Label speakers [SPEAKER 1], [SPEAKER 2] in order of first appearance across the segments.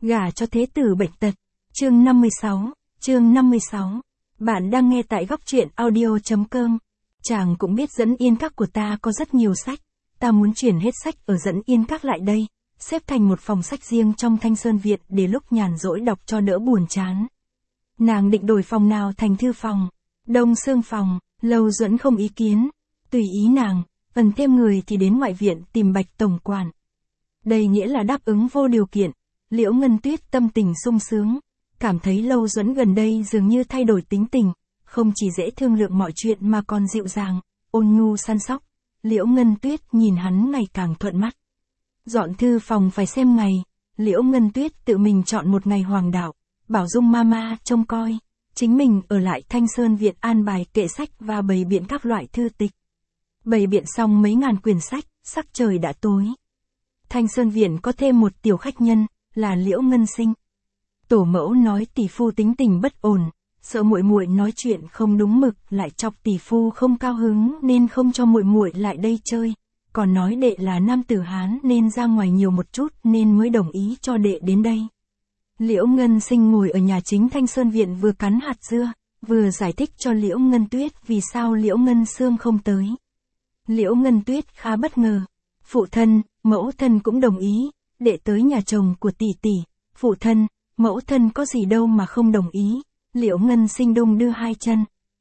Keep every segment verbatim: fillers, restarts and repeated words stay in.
[SPEAKER 1] Gả cho thế tử bệnh tật. Chương năm mươi sáu, chương năm mươi sáu. Bạn đang nghe tại góc truyện audio.com. Chàng cũng biết Dẫn Yên Các của ta có rất nhiều sách. Ta muốn chuyển hết sách ở Dẫn Yên Các lại đây, xếp thành một phòng sách riêng trong Thanh Sơn Viện để lúc nhàn rỗi đọc cho đỡ buồn chán. Nàng định đổi phòng nào thành thư phòng, đông xương phòng, Lâu Duẫn không ý kiến. Tùy ý nàng, cần thêm người thì đến ngoại viện tìm Bạch tổng quản. Đây nghĩa là đáp ứng vô điều kiện. Liễu Ngân Tuyết tâm tình sung sướng, cảm thấy Lâu Duẫn gần đây dường như thay đổi tính tình, không chỉ dễ thương lượng mọi chuyện mà còn dịu dàng, ôn nhu săn sóc. Liễu Ngân Tuyết nhìn hắn ngày càng thuận mắt. Dọn thư phòng phải xem ngày, Liễu Ngân Tuyết tự mình chọn một ngày hoàng đạo, bảo Dung Mama trông coi, chính mình ở lại Thanh Sơn Viện an bài kệ sách và bày biện các loại thư tịch. Bày biện xong mấy ngàn quyển sách, sắc trời đã tối. Thanh Sơn Viện có thêm một tiểu khách nhân, là Liễu Ngân Sinh. Tổ mẫu nói tỷ phu tính tình bất ổn, sợ muội muội nói chuyện không đúng mực lại chọc tỷ phu không cao hứng nên không cho muội muội lại đây chơi, còn nói đệ là nam tử Hán nên ra ngoài nhiều một chút nên mới đồng ý cho đệ đến đây. Liễu Ngân Sinh ngồi ở nhà chính Thanh Sơn Viện vừa cắn hạt dưa, vừa giải thích cho Liễu Ngân Tuyết vì sao Liễu Ngân Sương không tới. Liễu Ngân Tuyết khá bất ngờ. Phụ thân, mẫu thân cũng đồng ý, đệ tới nhà chồng của tỷ tỷ. Phụ thân, mẫu thân có gì đâu mà không đồng ý. Liễu Ngân Sinh đung đưa hai chân.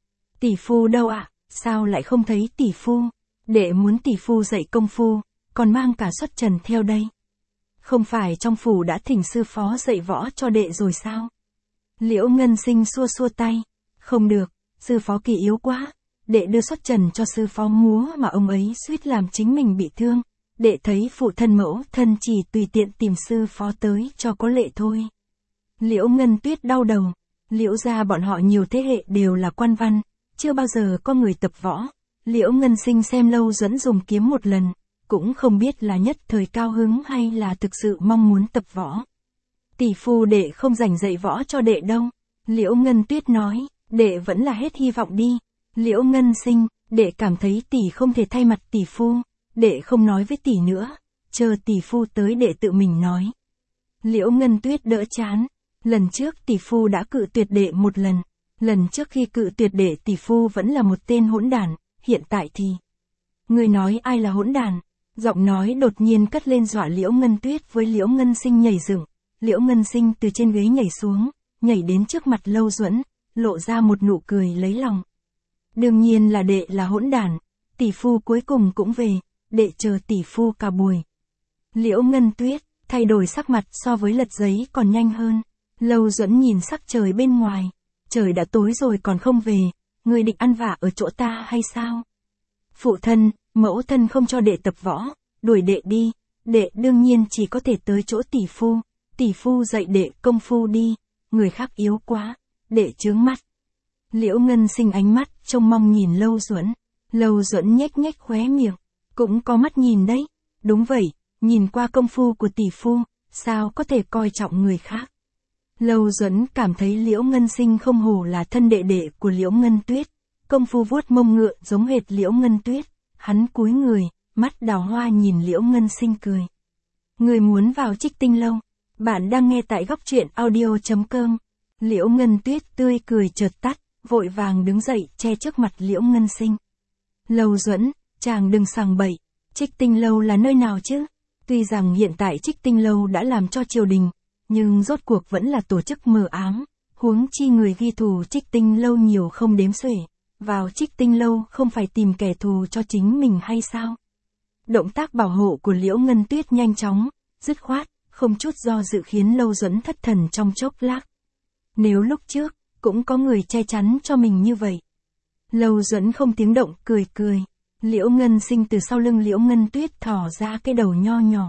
[SPEAKER 1] Tỷ phu đâu ạ? À? Sao lại không thấy tỷ phu? Đệ muốn tỷ phu dạy công phu, còn mang cả xuất trần theo đây. Không phải trong phủ đã thỉnh sư phó dạy võ cho đệ rồi sao? Liễu Ngân Sinh xua xua tay. Không được, sư phó kỳ yếu quá. Đệ đưa xuất trần cho sư phó múa mà ông ấy suýt làm chính mình bị thương. Đệ thấy phụ thân mẫu thân chỉ tùy tiện tìm sư phó tới cho có lệ thôi. Liễu Ngân Tuyết đau đầu. Liễu gia bọn họ nhiều thế hệ đều là quan văn, chưa bao giờ có người tập võ. Liễu Ngân Sinh xem Lâu Duẫn dùng kiếm một lần, cũng không biết là nhất thời cao hứng hay là thực sự mong muốn tập võ. Tỷ phu đệ không rảnh dạy võ cho đệ đâu. Liễu Ngân Tuyết nói, đệ vẫn là hết hy vọng đi. Liễu Ngân Sinh, đệ cảm thấy tỷ không thể thay mặt tỷ phu, đệ không nói với tỷ nữa, chờ tỷ phu tới đệ tự mình nói. Liễu Ngân Tuyết đỡ chán, lần trước tỷ phu đã cự tuyệt đệ một lần, lần trước khi cự tuyệt đệ tỷ phu vẫn là một tên hỗn đản, hiện tại thì... Người nói ai là hỗn đản? Giọng nói đột nhiên cất lên dọa Liễu Ngân Tuyết với Liễu Ngân Sinh nhảy dựng. Liễu Ngân Sinh từ trên ghế nhảy xuống, nhảy đến trước mặt Lâu Duẫn, lộ ra một nụ cười lấy lòng. Đương nhiên là đệ là hỗn đản, tỷ phu cuối cùng cũng về, đệ chờ tỷ phu cả buổi. Liễu Ngân Tuyết, thay đổi sắc mặt so với lật giấy còn nhanh hơn. Lâu Duẫn nhìn sắc trời bên ngoài, trời đã tối rồi còn không về, người định ăn vạ ở chỗ ta hay sao? Phụ thân, mẫu thân không cho đệ tập võ, đuổi đệ đi, đệ đương nhiên chỉ có thể tới chỗ tỷ phu, tỷ phu dạy đệ công phu đi, người khác yếu quá, đệ chướng mắt. Liễu Ngân Sinh ánh mắt trông mong nhìn Lâu Duẫn. Lâu Duẫn nhếch nhếch khóe miệng, cũng có mắt nhìn đấy. Đúng vậy, nhìn qua công phu của tỷ phu, sao có thể coi trọng người khác. Lâu Duẫn cảm thấy Liễu Ngân Sinh không hổ là thân đệ đệ của Liễu Ngân Tuyết, công phu vuốt mông ngựa giống hệt Liễu Ngân Tuyết. Hắn cúi người, mắt đào hoa nhìn Liễu Ngân Sinh cười. Người muốn vào Trích Tinh Lâu. Bạn đang nghe tại góc truyện audio.com. Liễu Ngân Tuyết tươi cười chợt tắt, vội vàng đứng dậy che trước mặt Liễu Ngân Sinh. Lâu Duẫn, chàng đừng sằng bậy, Trích Tinh Lâu là nơi nào chứ? Tuy rằng hiện tại Trích Tinh Lâu đã làm cho triều đình, nhưng rốt cuộc vẫn là tổ chức mờ ám, huống chi người ghi thù Trích Tinh Lâu nhiều không đếm xuể. Vào Trích Tinh Lâu không phải tìm kẻ thù cho chính mình hay sao? Động tác bảo hộ của Liễu Ngân Tuyết nhanh chóng, dứt khoát, không chút do dự khiến Lâu Duẫn thất thần trong chốc lát. Nếu lúc trước, cũng có người che chắn cho mình như vậy. Lâu Duẫn không tiếng động cười cười. Liễu Ngân Sinh từ sau lưng Liễu Ngân Tuyết thò ra cái đầu nho nhỏ.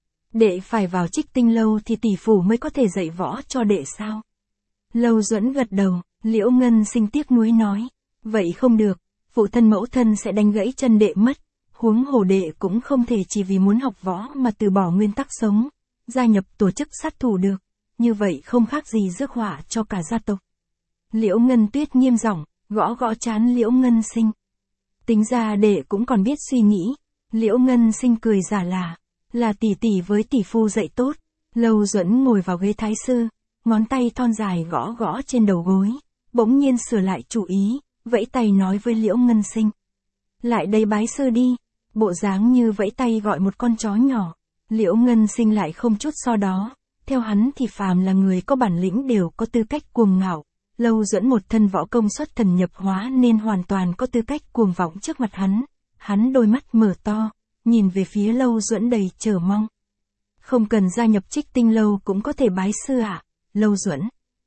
[SPEAKER 1] Đệ phải vào Trích Tinh Lâu thì tỷ phủ mới có thể dạy võ cho đệ sao? Lâu Duẫn gật đầu. Liễu Ngân Sinh tiếc nuối nói. Vậy không được, phụ thân mẫu thân sẽ đánh gãy chân đệ mất. Huống hồ đệ cũng không thể chỉ vì muốn học võ mà từ bỏ nguyên tắc sống, gia nhập tổ chức sát thủ được. Như vậy không khác gì rước họa cho cả gia tộc. Liễu Ngân Tuyết nghiêm giọng, gõ gõ trán Liễu Ngân Sinh. Tính ra đệ cũng còn biết suy nghĩ. Liễu Ngân Sinh cười giả là, là tỷ tỷ với tỷ phu dạy tốt. Lâu Duẫn ngồi vào ghế thái sư, ngón tay thon dài gõ gõ trên đầu gối, bỗng nhiên sửa lại chủ ý, vẫy tay nói với Liễu Ngân Sinh. Lại đây bái sư đi, bộ dáng như vẫy tay gọi một con chó nhỏ. Liễu Ngân Sinh lại không chút so đó, theo hắn thì phàm là người có bản lĩnh đều có tư cách cuồng ngạo. Lâu Duẫn một thân võ công xuất thần nhập hóa nên hoàn toàn có tư cách cuồng vọng trước mặt hắn. Hắn đôi mắt mở to, nhìn về phía Lâu Duẫn đầy chờ mong. Không cần gia nhập Trích Tinh Lâu cũng có thể bái sư ạ, à? Lâu Duẫn.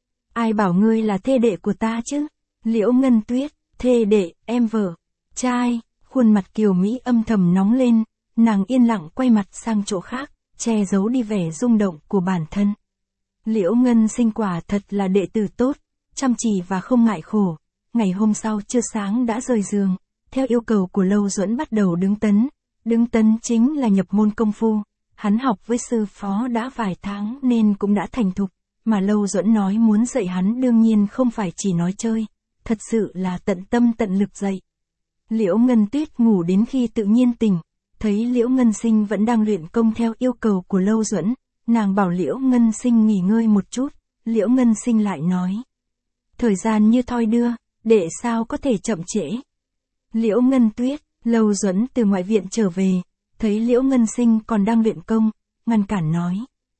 [SPEAKER 1] Ai bảo ngươi là thê đệ của ta chứ? Liễu Ngân Tuyết, thê đệ, em vợ, trai, khuôn mặt kiều Mỹ âm thầm nóng lên, nàng yên lặng quay mặt sang chỗ khác, che giấu đi vẻ rung động của bản thân. Liễu Ngân Sinh quả thật là đệ tử tốt, chăm chỉ và không ngại khổ. Ngày hôm sau chưa sáng đã rời giường, theo yêu cầu của Lâu Duẫn bắt đầu đứng tấn. Đứng tấn chính là nhập môn công phu. Hắn học với sư phó đã vài tháng nên cũng đã thành thục, mà Lâu Duẫn nói muốn dạy hắn đương nhiên không phải chỉ nói chơi, thật sự là tận tâm tận lực dạy. Liễu Ngân Tuyết ngủ đến khi tự nhiên tỉnh, thấy Liễu Ngân Sinh vẫn đang luyện công theo yêu cầu của Lâu Duẫn, nàng bảo Liễu Ngân Sinh nghỉ ngơi một chút, Liễu Ngân Sinh lại nói. Thời gian như thoi đưa, đệ sao có thể chậm trễ. Liễu Ngân Tuyết, Lâu Duẫn từ ngoại viện trở về, thấy Liễu Ngân Sinh còn đang luyện công, ngăn cản nói.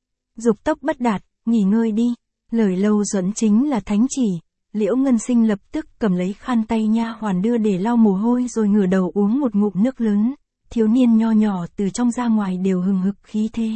[SPEAKER 1] Dục tốc bất đạt, nghỉ ngơi đi, lời Lâu Duẫn chính là thánh chỉ. Liễu Ngân Sinh lập tức cầm lấy khăn tay nha hoàn đưa để lau mồ hôi rồi ngửa đầu uống một ngụm nước lớn, thiếu niên nho nhỏ từ trong ra ngoài đều hừng hực khí thế.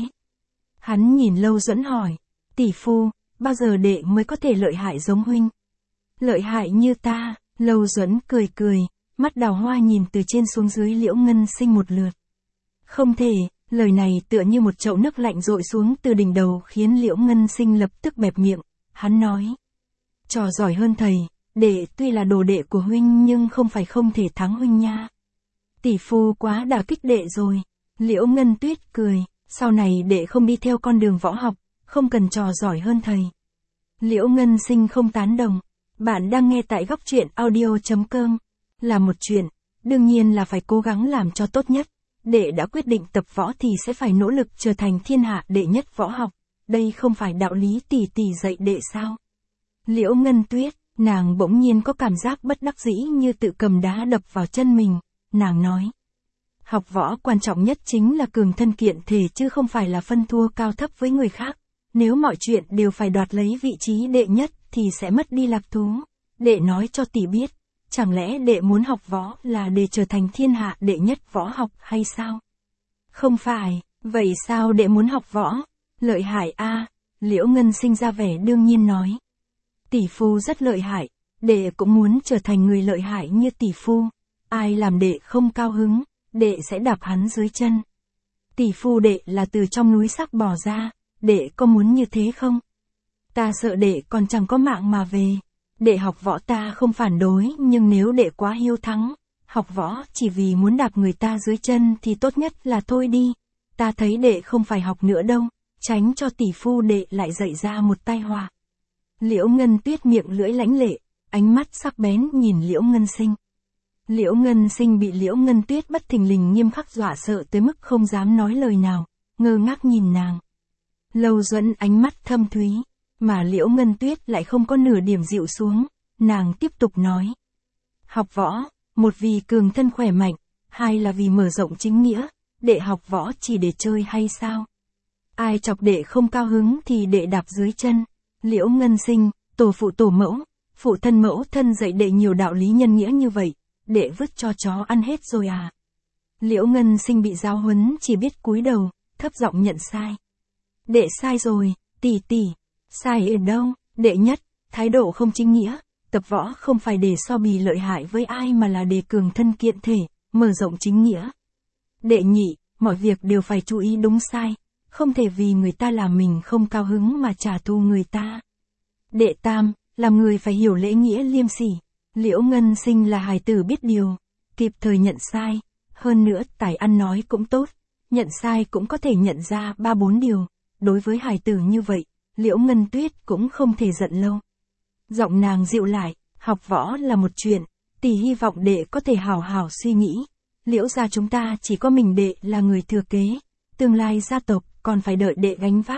[SPEAKER 1] Hắn nhìn Lâu Duẫn hỏi, tỷ phu, bao giờ đệ mới có thể lợi hại giống huynh? Lợi hại như ta, Lâu Duẫn cười cười, mắt đào hoa nhìn từ trên xuống dưới Liễu Ngân Sinh một lượt. Không thể, lời này tựa như một chậu nước lạnh dội xuống từ đỉnh đầu khiến Liễu Ngân Sinh lập tức bẹp miệng, hắn nói. Trò giỏi hơn thầy, đệ tuy là đồ đệ của huynh nhưng không phải không thể thắng huynh nha. Tỷ phu quá đả kích đệ rồi. Liễu Ngân Tuyết cười, sau này đệ không đi theo con đường võ học, không cần trò giỏi hơn thầy. Liễu Ngân Sinh không tán đồng. Bạn đang nghe tại góc truyện audio chấm com. Là một chuyện, đương nhiên là phải cố gắng làm cho tốt nhất. Đệ đã quyết định tập võ thì sẽ phải nỗ lực trở thành thiên hạ đệ nhất võ học. Đây không phải đạo lý tỷ tỷ dạy đệ sao? Liễu Ngân Tuyết, nàng bỗng nhiên có cảm giác bất đắc dĩ như tự cầm đá đập vào chân mình. Nàng nói, học võ quan trọng nhất chính là cường thân kiện thể chứ không phải là phân thua cao thấp với người khác. Nếu mọi chuyện đều phải đoạt lấy vị trí đệ nhất thì sẽ mất đi lạc thú. Đệ nói cho tỷ biết, chẳng lẽ đệ muốn học võ là để trở thành thiên hạ đệ nhất võ học hay sao? Không phải, vậy sao đệ muốn học võ? Lợi hại a, à, Liễu Ngân Sinh ra vẻ đương nhiên nói. Tỷ phu rất lợi hại, đệ cũng muốn trở thành người lợi hại như tỷ phu. Ai làm đệ không cao hứng, đệ sẽ đạp hắn dưới chân. Tỷ phu đệ là từ trong núi sắc bò ra, đệ có muốn như thế không? Ta sợ đệ còn chẳng có mạng mà về. Đệ học võ ta không phản đối, nhưng nếu đệ quá hiếu thắng, học võ chỉ vì muốn đạp người ta dưới chân thì tốt nhất là thôi đi. Ta thấy đệ không phải học nữa đâu, tránh cho tỷ phu đệ lại dạy ra một tai họa. Liễu Ngân Tuyết miệng lưỡi lãnh lệ, ánh mắt sắc bén nhìn Liễu Ngân Sinh. Liễu Ngân Sinh bị Liễu Ngân Tuyết bất thình lình nghiêm khắc dọa sợ tới mức không dám nói lời nào, ngơ ngác nhìn nàng. Lâu Duẫn ánh mắt thâm thúy, mà Liễu Ngân Tuyết lại không có nửa điểm dịu xuống, nàng tiếp tục nói. Học võ, một vì cường thân khỏe mạnh, hai là vì mở rộng chính nghĩa, đệ học võ chỉ để chơi hay sao? Ai chọc đệ không cao hứng thì đệ đạp dưới chân. Liễu Ngân Sinh, tổ phụ tổ mẫu, phụ thân mẫu thân dạy đệ nhiều đạo lý nhân nghĩa như vậy, đệ vứt cho chó ăn hết rồi à? Liễu Ngân Sinh bị giáo huấn chỉ biết cúi đầu, thấp giọng nhận sai. Đệ sai rồi, tỷ tỷ. Sai ở đâu? Đệ nhất, thái độ không chính nghĩa, tập võ không phải để so bì lợi hại với ai mà là để cường thân kiện thể, mở rộng chính nghĩa. Đệ nhị, mọi việc đều phải chú ý đúng sai, không thể vì người ta làm mình không cao hứng mà trả thù người ta. Đệ tam, làm người phải hiểu lễ nghĩa liêm sỉ. Liễu Ngân Sinh là hài tử biết điều, kịp thời nhận sai, hơn nữa tài ăn nói cũng tốt, nhận sai cũng có thể nhận ra ba bốn điều. Đối với hài tử như vậy, Liễu Ngân Tuyết cũng không thể giận lâu. Giọng nàng dịu lại, học võ là một chuyện, tỷ hy vọng đệ có thể hào hào suy nghĩ. Liễu gia chúng ta chỉ có mình đệ là người thừa kế, tương lai gia tộc còn phải đợi đệ gánh vác, tỷ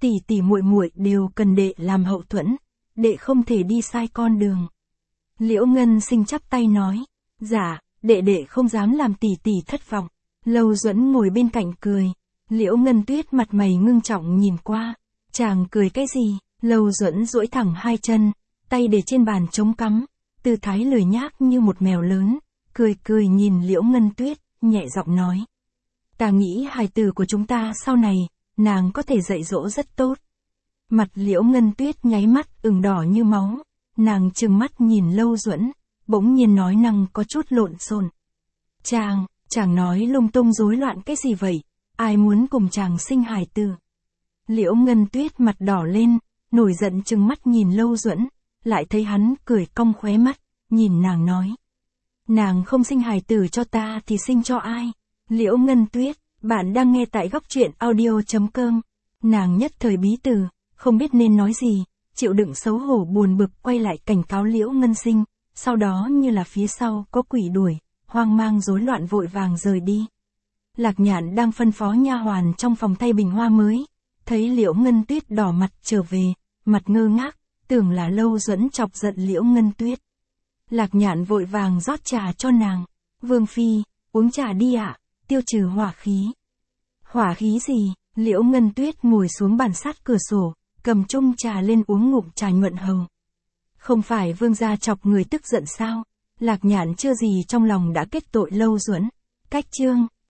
[SPEAKER 1] tỷ tỷ muội muội đều cần đệ làm hậu thuẫn, đệ không thể đi sai con đường. Liễu Ngân Sinh chắp tay nói, dạ, đệ đệ không dám làm tỷ tỷ thất vọng. Lâu Duẫn ngồi bên cạnh cười, Liễu Ngân Tuyết mặt mày ngưng trọng nhìn qua, chàng cười cái gì? Lâu Duẫn duỗi thẳng hai chân, tay để trên bàn chống cắm, tư thái lười nhác như một mèo lớn, cười cười nhìn Liễu Ngân Tuyết, nhẹ giọng nói. Ta nghĩ hài tử của chúng ta sau này, nàng có thể dạy dỗ rất tốt. Mặt Liễu Ngân Tuyết nháy mắt ửng đỏ như máu, nàng trừng mắt nhìn Lâu Duẫn, bỗng nhiên nói năng có chút lộn xộn. Chàng, chàng nói lung tung rối loạn cái gì vậy, ai muốn cùng chàng sinh hài tử? Liễu Ngân Tuyết mặt đỏ lên, nổi giận trừng mắt nhìn Lâu Duẫn, lại thấy hắn cười cong khóe mắt, nhìn nàng nói. Nàng không sinh hài tử cho ta thì sinh cho ai? Liễu Ngân Tuyết, bạn đang nghe tại góc truyện audio.com. Nàng nhất thời bí từ, không biết nên nói gì, chịu đựng xấu hổ buồn bực quay lại cảnh cáo Liễu Ngân Sinh, sau đó như là phía sau có quỷ đuổi, hoang mang rối loạn vội vàng rời đi. Lạc Nhạn đang phân phó nha hoàn trong phòng thay bình hoa mới, thấy Liễu Ngân Tuyết đỏ mặt trở về, mặt ngơ ngác, tưởng là Lâu Duẫn chọc giận Liễu Ngân Tuyết. Lạc Nhạn vội vàng rót trà cho nàng. Vương phi, uống trà đi ạ, tiêu trừ hỏa khí. Hỏa khí gì? Liễu Ngân Tuyết ngồi xuống bàn sát cửa sổ, cầm chung trà lên uống ngụm trà nhuận hầu. Không phải vương gia chọc người tức giận sao? Lạc Nhạn chưa gì trong lòng đã kết tội Lâu Duẫn. Cách chương